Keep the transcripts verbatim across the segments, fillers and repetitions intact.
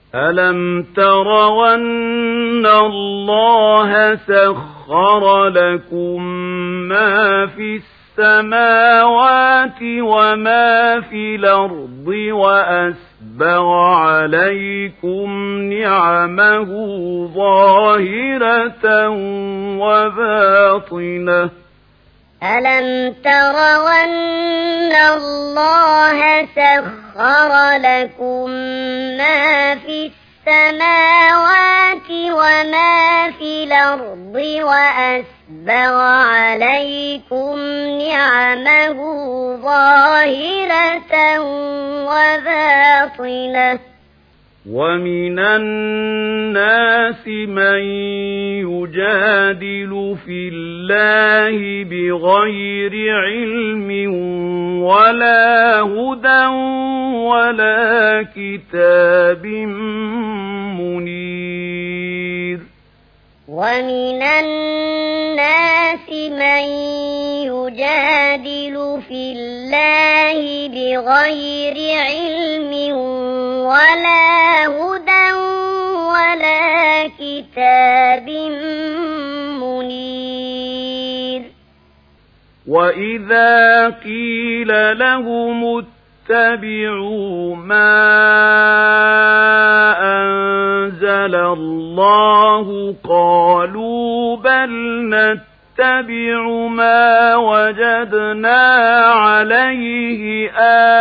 ألم تروا أن الله سخر لكم ما في السماوات وما في الأرض وأسبغ عليكم نعمه ظاهرة وباطنة ألم تروا أن الله سخر لكم ما في السماوات وما في الأرض وأسبغ عليكم نعمه ظاهرة وباطنة ومن الناس من يجادل في الله بغير علم ولا هدى ولا كتاب منير ومن الناس من يجادل في الله بغير علم ولا هدى ولا كتاب منير وإذا قيل لهم اتبعوا ما أنزل الله قالوا بل نتبع ما وجدنا عليه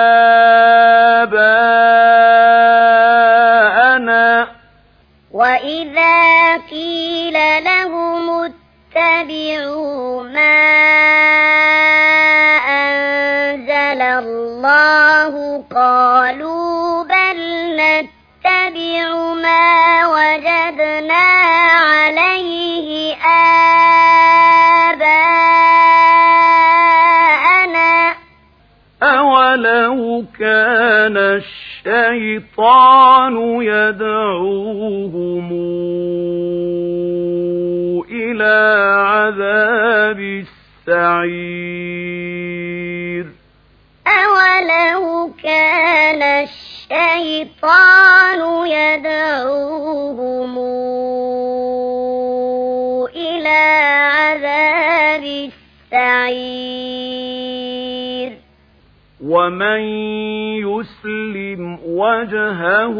آباءنا وإذا قيل لهم اتبعوا ما أنزل الله قالوا بل نتبع ما وجدنا عليه آباءنا أولو كان الشيطان يدعوهم إلى عذاب السعير أولو كان الشيطان يدعوهم إلى عذاب السعير ومن يسلم وجهه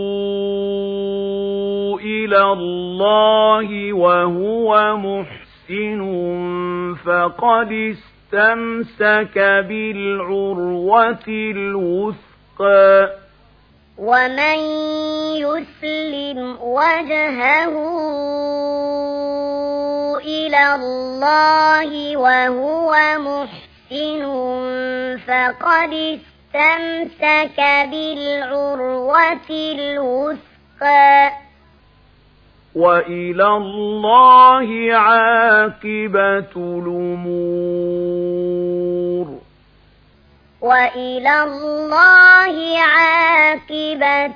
إلى الله وهو محسن فقد استمسك بالعروة الوثقى ومن يسلم وجهه إلى الله وهو محسن فقد استمسك بالعروة الوثقى وإلى الله عاقبة الأمور وإلى الله عاقبة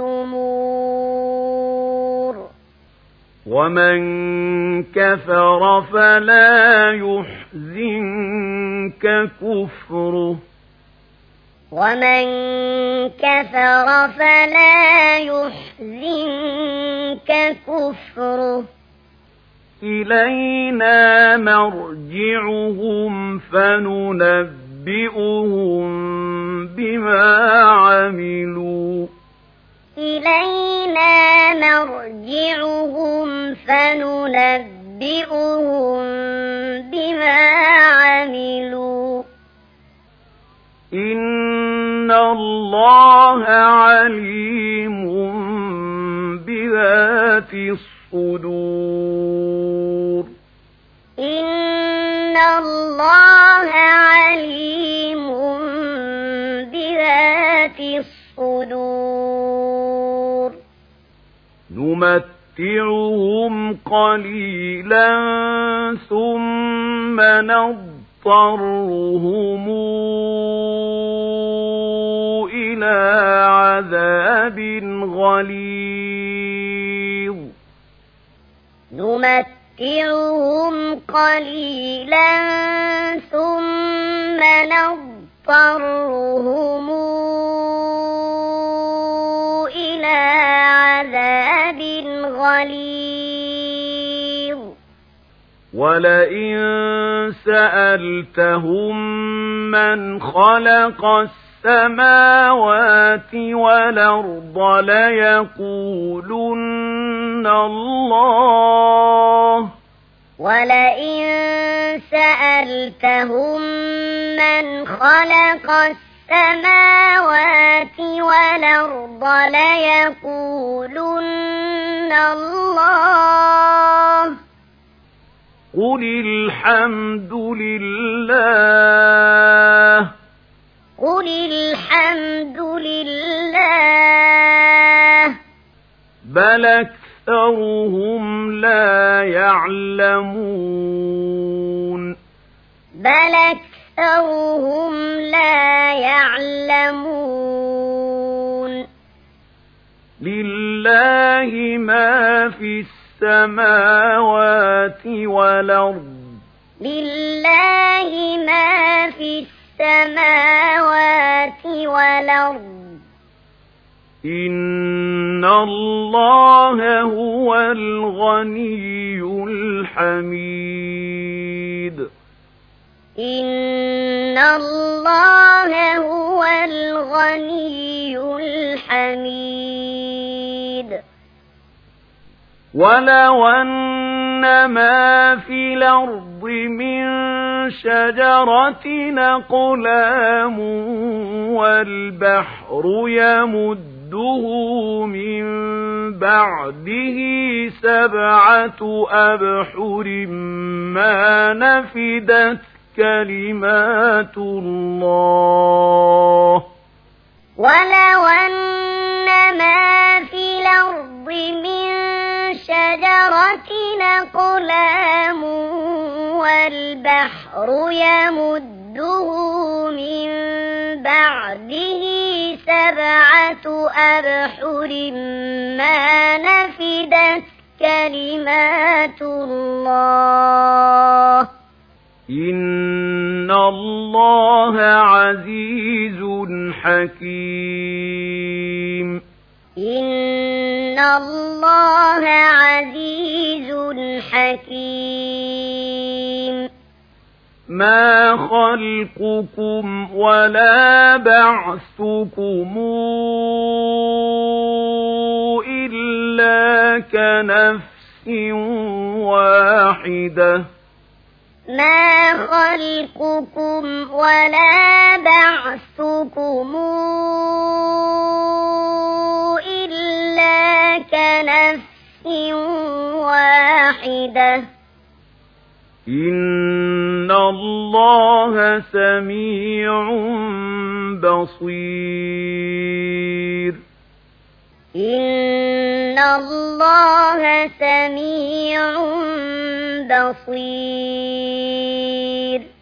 الأمور ومن كفر فلا يحزنك كفره ومن كفر فلا يحزنك كفره إلينا مرجعهم فننبئهم بما عملوا إلينا مرجعهم فننبئهم بما عملوا إن الله عليم بذات الصدور إن الله عليم بذات الصدور نمتعهم قليلا ثم نضطرهم إلى عذاب غليظ نمتعهم قليلا ثم نضطرهم إلى غليظ ولئن سألتهم من خلق السماوات والأرض ليقولن الله ولئن سألتهم من خلق السماوات والأرض ليقولن الله قل الحمد لله قل الحمد لله بل أكثرهم لا يعلمون بل أكثرهم لا يعلمون لله ما في السماوات والأرض لله ما في السماوات والأرض إن الله هو الغني الحميد إن الله هو الغني الحميد ولو أن ما في الأرض من شجرة أقلام والبحر يمده من بعده سبعة أبحر ما نفدت كلمات الله ولو أن ما في الأرض من شجرة أقلام والبحر يمده من بعده سبعة أبحر ما نفدت كلمات الله إن الله عزيز حكيم إن الله عزيز حكيم ما خلقكم ولا بعثكم إلا كنفس واحدة ما خلقكم ولا بعثكم إلا كنفس واحدة إن الله سميع بصير إن الله سميع بصير